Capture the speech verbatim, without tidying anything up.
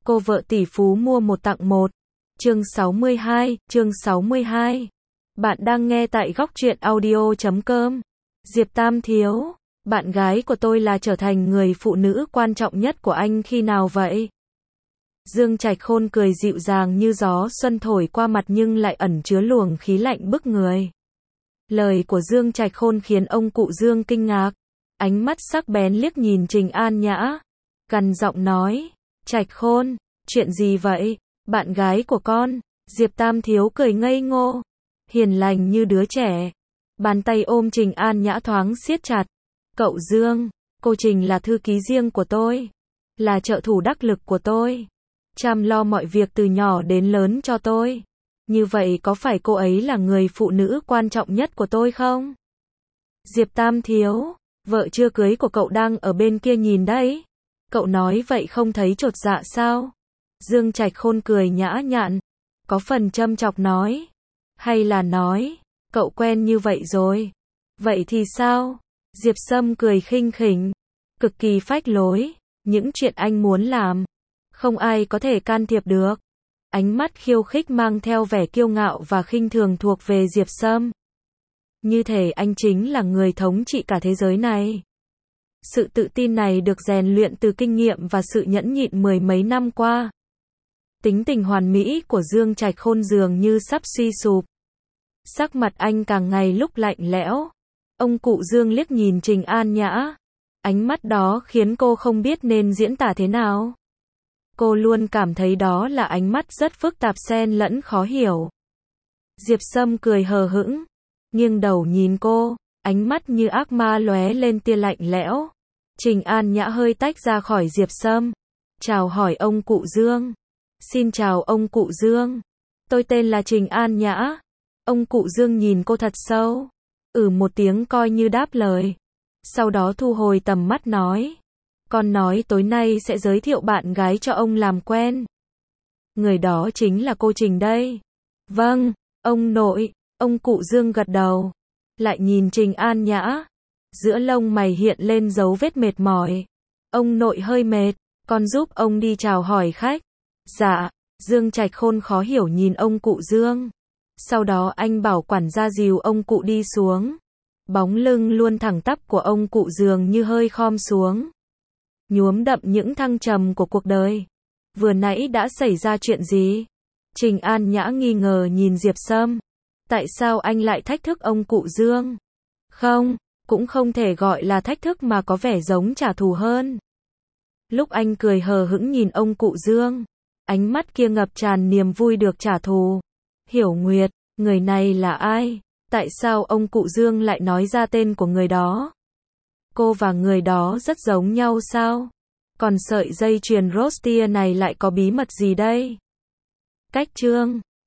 Cô vợ tỷ phú mua một tặng một. Chương sáu mươi hai, chương sáu mươi hai. Bạn đang nghe tại góc truyện audio chấm com. Diệp Tam Thiếu, bạn gái của tôi là trở thành người phụ nữ quan trọng nhất của anh khi nào vậy? Dương Trạch Khôn cười dịu dàng như gió xuân thổi qua mặt nhưng lại ẩn chứa luồng khí lạnh bức người. Lời của Dương Trạch Khôn khiến ông cụ Dương kinh ngạc, ánh mắt sắc bén liếc nhìn Trình An Nhã, gằn giọng nói, Trạch Khôn, chuyện gì vậy? Bạn gái của con. Diệp Tam Thiếu cười ngây ngô, hiền lành như đứa trẻ. Bàn tay ôm Trình An Nhã thoáng siết chặt. Cậu Dương, cô Trình là thư ký riêng của tôi, là trợ thủ đắc lực của tôi, chăm lo mọi việc từ nhỏ đến lớn cho tôi. Như vậy có phải cô ấy là người phụ nữ quan trọng nhất của tôi không? Diệp Tam Thiếu, vợ chưa cưới của cậu đang ở bên kia nhìn đấy. Cậu nói vậy không thấy chột dạ sao? Dương Trạch Khôn cười nhã nhặn, có phần châm chọc nói. Hay là nói, cậu quen như vậy rồi. Vậy thì sao? Diệp Sâm cười khinh khỉnh, cực kỳ phách lối. Những chuyện anh muốn làm, không ai có thể can thiệp được. Ánh mắt khiêu khích mang theo vẻ kiêu ngạo và khinh thường thuộc về Diệp Sâm. Như thể anh chính là người thống trị cả thế giới này. Sự tự tin này được rèn luyện từ kinh nghiệm và sự nhẫn nhịn mười mấy năm qua. Tính tình hoàn mỹ của Dương Trạch Khôn dường như sắp suy sụp. Sắc mặt anh càng ngày lúc lạnh lẽo. Ông cụ Dương liếc nhìn Trình An Nhã. Ánh mắt đó khiến cô không biết nên diễn tả thế nào. Cô luôn cảm thấy đó là ánh mắt rất phức tạp xen lẫn khó hiểu. Diệp Sâm cười hờ hững, nghiêng đầu nhìn cô, ánh mắt như ác ma lóe lên tia lạnh lẽo. Trình An Nhã hơi tách ra khỏi Diệp Sâm, chào hỏi ông cụ Dương. Xin chào ông cụ Dương, tôi tên là Trình An Nhã. Ông cụ Dương nhìn cô thật sâu, ừ một tiếng coi như đáp lời. Sau đó thu hồi tầm mắt nói, con nói tối nay sẽ giới thiệu bạn gái cho ông làm quen. Người đó chính là cô Trình đây. Vâng, ông nội. Ông cụ Dương gật đầu, lại nhìn Trình An Nhã. Giữa lông mày hiện lên dấu vết mệt mỏi. Ông nội hơi mệt, con giúp ông đi chào hỏi khách. Dạ. Dương Trạch Khôn khó hiểu nhìn ông cụ Dương. Sau đó anh bảo quản gia dìu ông cụ đi xuống. Bóng lưng luôn thẳng tắp của ông cụ dường như hơi khom xuống, nhuốm đậm những thăng trầm của cuộc đời. Vừa nãy đã xảy ra chuyện gì? Trình An Nhã nghi ngờ nhìn Diệp Sâm. Tại sao anh lại thách thức ông cụ Dương? Không, cũng không thể gọi là thách thức mà có vẻ giống trả thù hơn. Lúc anh cười hờ hững nhìn ông cụ Dương, ánh mắt kia ngập tràn niềm vui được trả thù. Hiểu Nguyệt, người này là ai? Tại sao ông cụ Dương lại nói ra tên của người đó? Cô và người đó rất giống nhau sao? Còn sợi dây chuyền Rostia này lại có bí mật gì đây? Cách chương